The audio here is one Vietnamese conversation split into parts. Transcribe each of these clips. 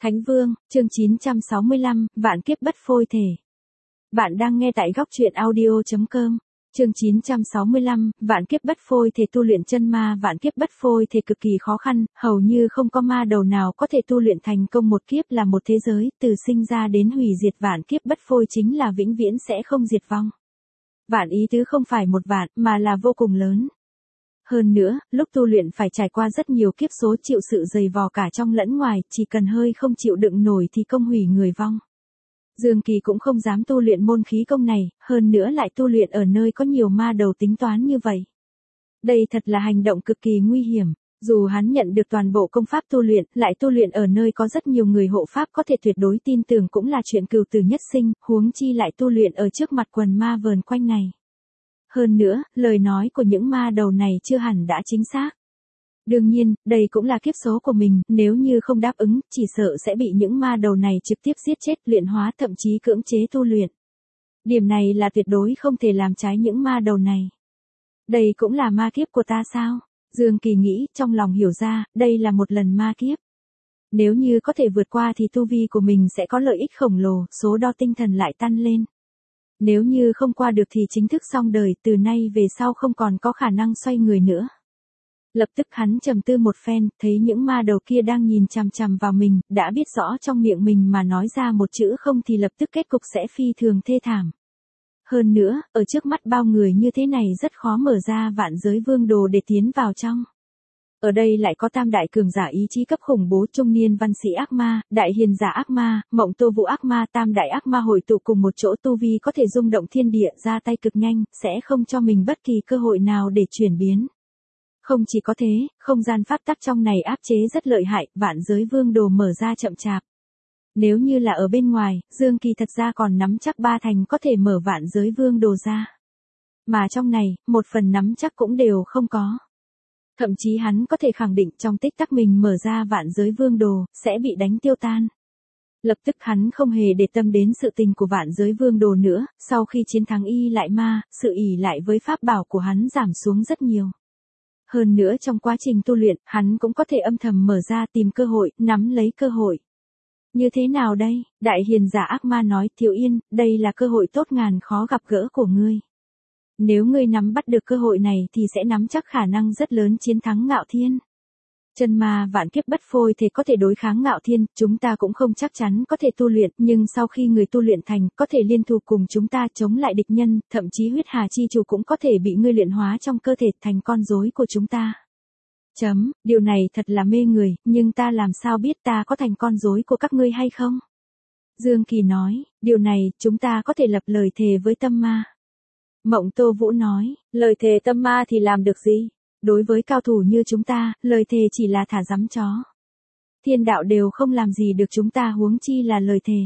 Thánh Vương, chương 965, vạn kiếp bất phôi thể. Bạn đang nghe tại góc truyện audio.com. Chương 965, vạn kiếp bất phôi thể. Tu luyện chân ma vạn kiếp bất phôi thể cực kỳ khó khăn, hầu như không có ma đầu nào có thể tu luyện thành công một kiếp là một thế giới, từ sinh ra đến hủy diệt vạn kiếp bất phôi chính là vĩnh viễn sẽ không diệt vong. Vạn ý tứ không phải một vạn, mà là vô cùng lớn. Hơn nữa, lúc tu luyện phải trải qua rất nhiều kiếp số, chịu sự dày vò cả trong lẫn ngoài, chỉ cần hơi không chịu đựng nổi thì công hủy người vong. Dương Kỳ cũng không dám tu luyện môn khí công này, hơn nữa lại tu luyện ở nơi có nhiều ma đầu tính toán như vậy. Đây thật là hành động cực kỳ nguy hiểm. Dù hắn nhận được toàn bộ công pháp tu luyện, lại tu luyện ở nơi có rất nhiều người hộ pháp có thể tuyệt đối tin tưởng cũng là chuyện cừu tử nhất sinh, huống chi lại tu luyện ở trước mặt quần ma vờn quanh này. Hơn nữa, lời nói của những ma đầu này chưa hẳn đã chính xác. Đương nhiên, đây cũng là kiếp số của mình, nếu như không đáp ứng, chỉ sợ sẽ bị những ma đầu này trực tiếp giết chết, luyện hóa, thậm chí cưỡng chế tu luyện. Điểm này là tuyệt đối không thể làm trái những ma đầu này. Đây cũng là ma kiếp của ta sao? Dương Kỳ nghĩ, trong lòng hiểu ra, đây là một lần ma kiếp. Nếu như có thể vượt qua thì tu vi của mình sẽ có lợi ích khổng lồ, số đo tinh thần lại tăng lên. Nếu như không qua được thì chính thức xong đời, từ nay về sau không còn có khả năng xoay người nữa. Lập tức hắn trầm tư một phen, thấy những ma đầu kia đang nhìn chằm chằm vào mình, đã biết rõ trong miệng mình mà nói ra một chữ không thì lập tức kết cục sẽ phi thường thê thảm. Hơn nữa, ở trước mắt bao người như thế này rất khó mở ra vạn giới vương đồ để tiến vào trong. Ở đây lại có tam đại cường giả ý chí cấp khủng bố, trung niên văn sĩ ác ma, đại hiền giả ác ma, mộng tô vũ ác ma, tam đại ác ma hội tụ cùng một chỗ, tu vi có thể rung động thiên địa, ra tay cực nhanh, sẽ không cho mình bất kỳ cơ hội nào để chuyển biến. Không chỉ có thế, không gian pháp tắc trong này áp chế rất lợi hại, vạn giới vương đồ mở ra chậm chạp. Nếu như là ở bên ngoài, Dương Kỳ thật ra còn nắm chắc 3 thành có thể mở vạn giới vương đồ ra. Mà trong này, 1 phần nắm chắc cũng đều không có. Thậm chí hắn có thể khẳng định trong tích tắc mình mở ra vạn giới vương đồ, sẽ bị đánh tiêu tan. Lập tức hắn không hề để tâm đến sự tình của vạn giới vương đồ nữa, sau khi chiến thắng y lại ma, sự ỷ lại với pháp bảo của hắn giảm xuống rất nhiều. Hơn nữa trong quá trình tu luyện, hắn cũng có thể âm thầm mở ra tìm cơ hội, nắm lấy cơ hội. Như thế nào đây? Đại hiền giả ác ma nói, Thiếu Yên, đây là cơ hội tốt ngàn khó gặp gỡ của ngươi. Nếu ngươi nắm bắt được cơ hội này thì sẽ nắm chắc khả năng rất lớn chiến thắng Ngạo Thiên. Chân ma vạn kiếp bất phôi thể có thể đối kháng Ngạo Thiên, chúng ta cũng không chắc chắn có thể tu luyện, nhưng sau khi người tu luyện thành, có thể liên thủ cùng chúng ta chống lại địch nhân, thậm chí huyết hà chi chủ cũng có thể bị ngươi luyện hóa trong cơ thể thành con rối của chúng ta. Điều này thật là mê người, nhưng ta làm sao biết ta có thành con rối của các ngươi hay không? Dương Kỳ nói, điều này, chúng ta có thể lập lời thề với tâm ma. Mộng Tô Vũ nói, lời thề tâm ma thì làm được gì? Đối với cao thủ như chúng ta, lời thề chỉ là thả rắm chó. Thiên đạo đều không làm gì được chúng ta, huống chi là lời thề.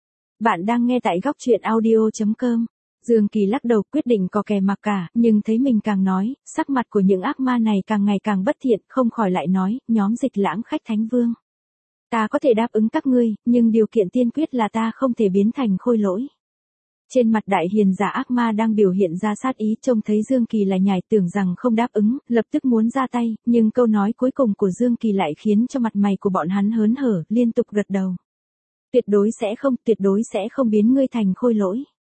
Bạn đang nghe tại góc truyện audio.com. Dương Kỳ lắc đầu, quyết định có kè mặc cả, nhưng thấy mình càng nói, sắc mặt của những ác ma này càng ngày càng bất thiện, không khỏi lại nói, nhóm Dịch Lãng khách Thánh Vương. Ta có thể đáp ứng các ngươi, nhưng điều kiện tiên quyết là ta không thể biến thành khôi lỗi. Trên mặt đại hiền giả ác ma đang biểu hiện ra sát ý, trông thấy Dương Kỳ là nhài, tưởng rằng không đáp ứng, lập tức muốn ra tay, nhưng câu nói cuối cùng của Dương Kỳ lại khiến cho mặt mày của bọn hắn hớn hở, liên tục gật đầu. Tuyệt đối sẽ không biến ngươi thành khôi lỗi.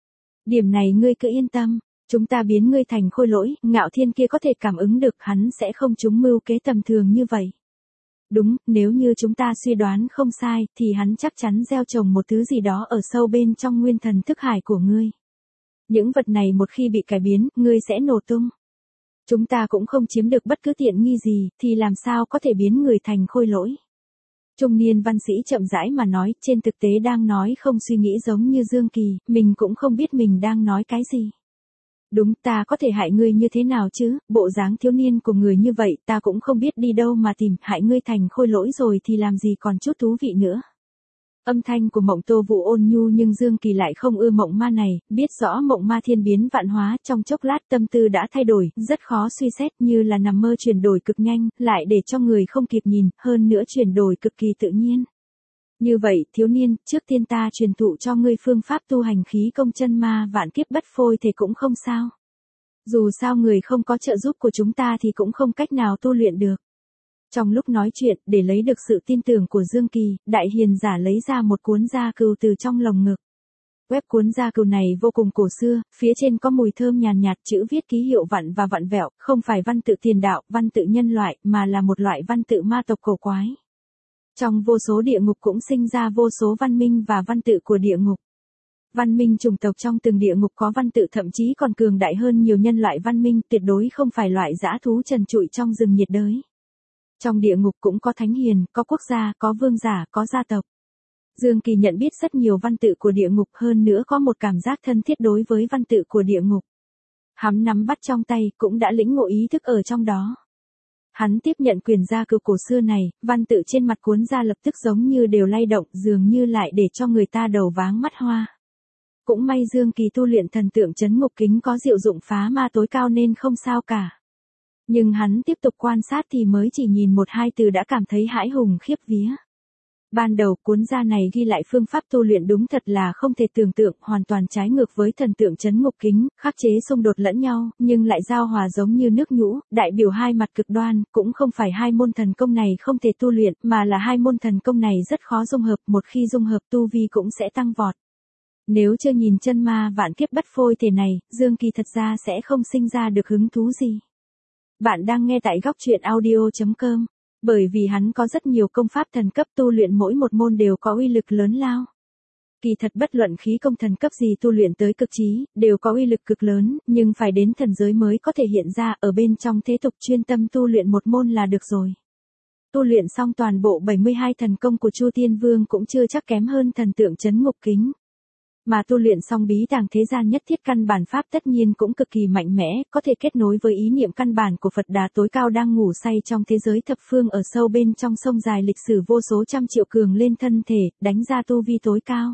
Điểm này ngươi cứ yên tâm, chúng ta biến ngươi thành khôi lỗi, Ngạo Thiên kia có thể cảm ứng được, hắn sẽ không trúng mưu kế tầm thường như vậy. Đúng, nếu như chúng ta suy đoán không sai, thì hắn chắc chắn gieo trồng một thứ gì đó ở sâu bên trong nguyên thần thức hải của ngươi. Những vật này một khi bị cải biến, ngươi sẽ nổ tung. Chúng ta cũng không chiếm được bất cứ tiện nghi gì, thì làm sao có thể biến người thành khôi lỗi. Trung niên văn sĩ chậm rãi mà nói, trên thực tế đang nói không suy nghĩ giống như Dương Kỳ, mình cũng không biết mình đang nói cái gì. Đúng, ta có thể hại ngươi như thế nào chứ, bộ dáng thiếu niên của người như vậy, ta cũng không biết đi đâu mà tìm, hại ngươi thành khôi lỗi rồi thì làm gì còn chút thú vị nữa. Âm thanh của Mộng Tô Vũ ôn nhu, nhưng Dương Kỳ lại không ưa mộng ma này, biết rõ mộng ma thiên biến vạn hóa, trong chốc lát tâm tư đã thay đổi, rất khó suy xét, như là nằm mơ, chuyển đổi cực nhanh, lại để cho người không kịp nhìn, hơn nữa chuyển đổi cực kỳ tự nhiên. Như vậy, thiếu niên, trước tiên ta truyền thụ cho ngươi phương pháp tu hành khí công chân ma vạn kiếp bất phôi thể cũng không sao. Dù sao người không có trợ giúp của chúng ta thì cũng không cách nào tu luyện được. Trong lúc nói chuyện, để lấy được sự tin tưởng của Dương Kỳ, đại hiền giả lấy ra một cuốn gia cừu từ trong lồng ngực. Web cuốn gia cừu này vô cùng cổ xưa, phía trên có mùi thơm nhàn nhạt, chữ viết ký hiệu vặn và vặn vẹo, không phải văn tự tiền đạo, văn tự nhân loại, mà là một loại văn tự ma tộc cổ quái. Trong vô số địa ngục cũng sinh ra vô số văn minh và văn tự của địa ngục. Văn minh chủng tộc trong từng địa ngục có văn tự thậm chí còn cường đại hơn nhiều nhân loại văn minh, tuyệt đối không phải loại dã thú trần trụi trong rừng nhiệt đới. Trong địa ngục cũng có thánh hiền, có quốc gia, có vương giả, có gia tộc. Dương Kỳ nhận biết rất nhiều văn tự của địa ngục, hơn nữa có một cảm giác thân thiết đối với văn tự của địa ngục. Hắn nắm bắt trong tay, cũng đã lĩnh ngộ ý thức ở trong đó. Hắn tiếp nhận quyền gia cừu cổ xưa này, văn tự trên mặt cuốn ra lập tức giống như đều lay động, dường như lại để cho người ta đầu váng mắt hoa. Cũng may Dương Kỳ tu luyện thần tượng trấn ngục kính có diệu dụng phá ma tối cao nên không sao cả. Nhưng hắn tiếp tục quan sát thì mới chỉ nhìn một hai từ đã cảm thấy hãi hùng khiếp vía. Ban đầu cuốn gia này ghi lại phương pháp tu luyện đúng thật là không thể tưởng tượng, hoàn toàn trái ngược với thần tượng trấn ngục kính, khắc chế xung đột lẫn nhau, nhưng lại giao hòa giống như nước nhũ, đại biểu hai mặt cực đoan, cũng không phải hai môn thần công này không thể tu luyện, mà là hai môn thần công này rất khó dung hợp, một khi dung hợp tu vi cũng sẽ tăng vọt. Nếu chưa nhìn chân ma vạn kiếp bất phôi thể này, Dương Kỳ thật ra sẽ không sinh ra được hứng thú gì. Bạn đang nghe tại góc truyện audio.com. Bởi vì hắn có rất nhiều công pháp thần cấp tu luyện mỗi một môn đều có uy lực lớn lao. Kỳ thật bất luận khí công thần cấp gì tu luyện tới cực trí, đều có uy lực cực lớn, nhưng phải đến thần giới mới có thể hiện ra, ở bên trong thế tục chuyên tâm tu luyện một môn là được rồi. Tu luyện xong toàn bộ 72 thần công của Chu Tiên Vương cũng chưa chắc kém hơn thần tượng trấn ngục kính. Mà tu luyện xong bí tàng thế gian nhất thiết căn bản pháp tất nhiên cũng cực kỳ mạnh mẽ, có thể kết nối với ý niệm căn bản của Phật Đà tối cao đang ngủ say trong thế giới thập phương ở sâu bên trong sông dài lịch sử vô số trăm triệu cường lên thân thể, đánh ra tu vi tối cao.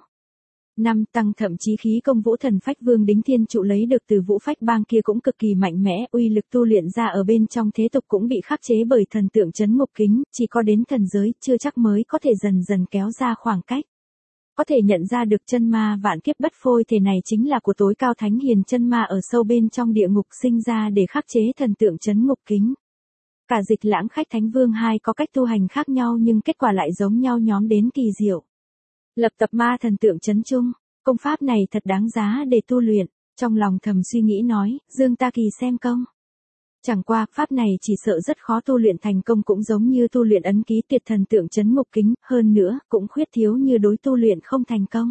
5. Tăng thậm chí khí công Vũ Thần Phách Vương Đính Thiên Trụ lấy được từ Vũ Phách Bang kia cũng cực kỳ mạnh mẽ, uy lực tu luyện ra ở bên trong thế tục cũng bị khắc chế bởi thần tượng trấn ngục kính, chỉ có đến thần giới chưa chắc mới có thể dần dần kéo ra khoảng cách. Có thể nhận ra được chân ma vạn kiếp bất phôi thể này chính là của tối cao thánh hiền chân ma ở sâu bên trong địa ngục sinh ra để khắc chế thần tượng trấn ngục kính. Cả Dịch Lãng Khách Thánh Vương hai có cách tu hành khác nhau nhưng kết quả lại giống nhau nhóm đến kỳ diệu. Lập tập ma thần tượng trấn trung, công pháp này thật đáng giá để tu luyện, trong lòng thầm suy nghĩ nói, Dương Ta Kỳ xem công. Chẳng qua, pháp này chỉ sợ rất khó tu luyện thành công cũng giống như tu luyện ấn ký tuyệt thần tượng trấn ngục kính, hơn nữa, cũng khuyết thiếu như đối tu luyện không thành công.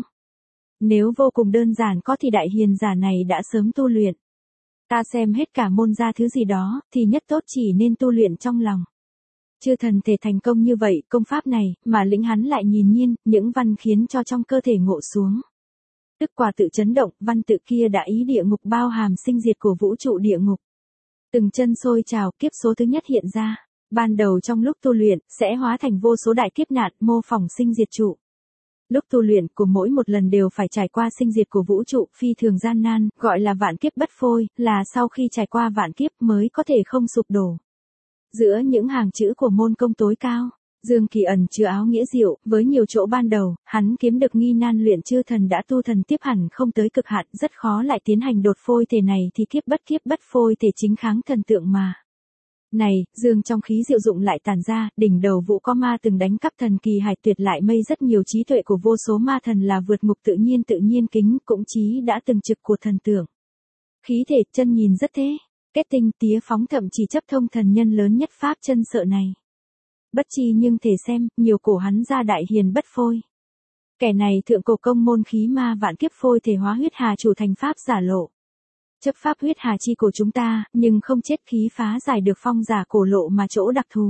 Nếu vô cùng đơn giản có thì đại hiền giả này đã sớm tu luyện. Ta xem hết cả môn ra thứ gì đó, thì nhất tốt chỉ nên tu luyện trong lòng. Chư thần thể thành công như vậy, công pháp này, mà lĩnh hắn lại nhìn nhiên, những văn khiến cho trong cơ thể ngộ xuống. Tức quả tự chấn động, văn tự kia đã ý địa ngục bao hàm sinh diệt của vũ trụ địa ngục. Từng chân sôi trào, kiếp số thứ nhất hiện ra. Ban đầu trong lúc tu luyện, sẽ hóa thành vô số đại kiếp nạn, mô phỏng sinh diệt trụ. Lúc tu luyện, của mỗi một lần đều phải trải qua sinh diệt của vũ trụ, phi thường gian nan, gọi là vạn kiếp bất phôi, là sau khi trải qua vạn kiếp mới có thể không sụp đổ. Giữa những hàng chữ của môn công tối cao, Dương Kỳ ẩn chứa áo nghĩa diệu, với nhiều chỗ ban đầu, hắn kiếm được nghi nan luyện chư thần đã tu thần tiếp hẳn không tới cực hạn, rất khó lại tiến hành đột phôi thể này thì kiếp bất phôi thể chính kháng thần tượng mà. Này, dương trong khí diệu dụng lại tàn ra, đỉnh đầu Vũ có ma từng đánh cắp thần kỳ hải tuyệt lại mây rất nhiều trí tuệ của vô số ma thần là vượt ngục tự nhiên kính, cũng chí đã từng trực của thần tượng. Khí thể chân nhìn rất thế, kết tinh tía phóng thậm chỉ chấp thông thần nhân lớn nhất pháp chân sợ này. Bất chi nhưng thể xem, nhiều cổ hắn ra đại hiền bất phôi. Kẻ này thượng cổ công môn khí ma vạn kiếp phôi thể hóa huyết hà chủ thành pháp giả lộ. Chấp pháp huyết hà chi của chúng ta, nhưng không chết khí phá giải được phong giả cổ lộ mà chỗ đặc thù.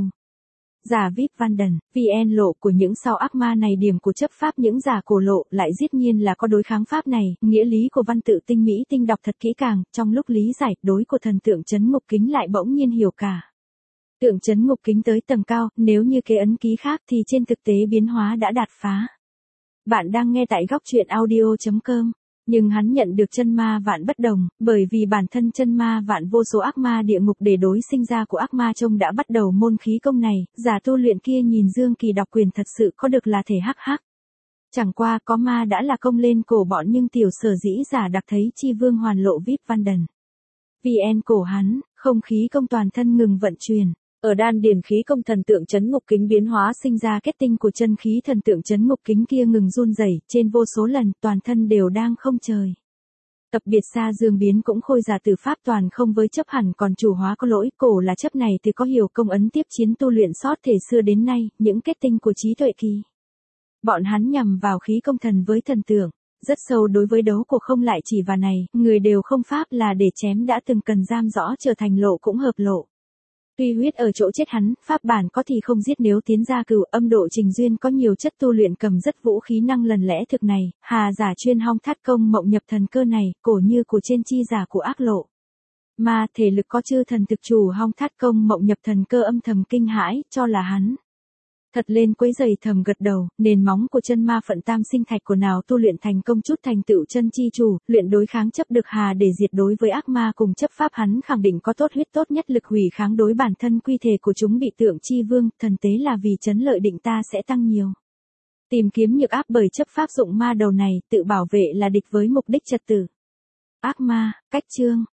Giả VIP Văn Đần, VN lộ của những sau ác ma này điểm của chấp pháp những giả cổ lộ lại giết nhiên là có đối kháng pháp này, nghĩa lý của văn tự tinh mỹ tinh đọc thật kỹ càng, trong lúc lý giải đối của thần tượng trấn ngục kính lại bỗng nhiên hiểu cả. Tượng trấn ngục kính tới tầng cao, nếu như cái ấn ký khác thì trên thực tế biến hóa đã đạt phá. Bạn đang nghe tại góc truyện audio.com. Nhưng hắn nhận được chân ma vạn bất đồng, bởi vì bản thân chân ma vạn vô số ác ma địa ngục để đối sinh ra của ác ma trông đã bắt đầu môn khí công này, giả tu luyện kia nhìn Dương Kỳ đọc quyền thật sự có được là thể hắc hắc. Chẳng qua có ma đã là công lên cổ bọn nhưng tiểu sở dĩ giả đặc thấy chi vương hoàn lộ VIP Văn Đần. VN cổ hắn, không khí công toàn thân ngừng vận chuyển. Ở đan điền khí công thần tượng chấn ngục kính biến hóa sinh ra kết tinh của chân khí thần tượng chấn ngục kính kia ngừng run rẩy, trên vô số lần, toàn thân đều đang không trời. Tập biệt xa dương biến cũng khôi giả từ pháp toàn không với chấp hẳn còn chủ hóa có lỗi, cổ là chấp này từ có hiểu công ấn tiếp chiến tu luyện sót thể xưa đến nay, những kết tinh của trí tuệ kỳ. Bọn hắn nhằm vào khí công thần với thần tượng, rất sâu đối với đấu của không lại chỉ và này, người đều không pháp là để chém đã từng cần giam rõ trở thành lộ cũng hợp lộ. Tuy huyết ở chỗ chết hắn, pháp bản có thì không giết nếu tiến ra cửu âm độ trình duyên có nhiều chất tu luyện cầm rất vũ khí năng lần lẽ thực này, hà giả chuyên hong thắt công mộng nhập thần cơ này, cổ như của trên chi giả của ác lộ. Mà thể lực có chư thần thực chủ hong thắt công mộng nhập thần cơ âm thầm kinh hãi, cho là hắn. Thật lên quấy giày thầm gật đầu, nền móng của chân ma phận tam sinh thạch của nào tu luyện thành công chút thành tựu chân chi chủ, luyện đối kháng chấp được hà để diệt đối với ác ma cùng chấp pháp hắn khẳng định có tốt huyết tốt nhất lực hủy kháng đối bản thân quy thể của chúng bị tượng chi vương, thần tế là vì chấn lợi định ta sẽ tăng nhiều. Tìm kiếm nhược áp bởi chấp pháp dụng ma đầu này, tự bảo vệ là địch với mục đích trật tự. Ác ma, cách chương.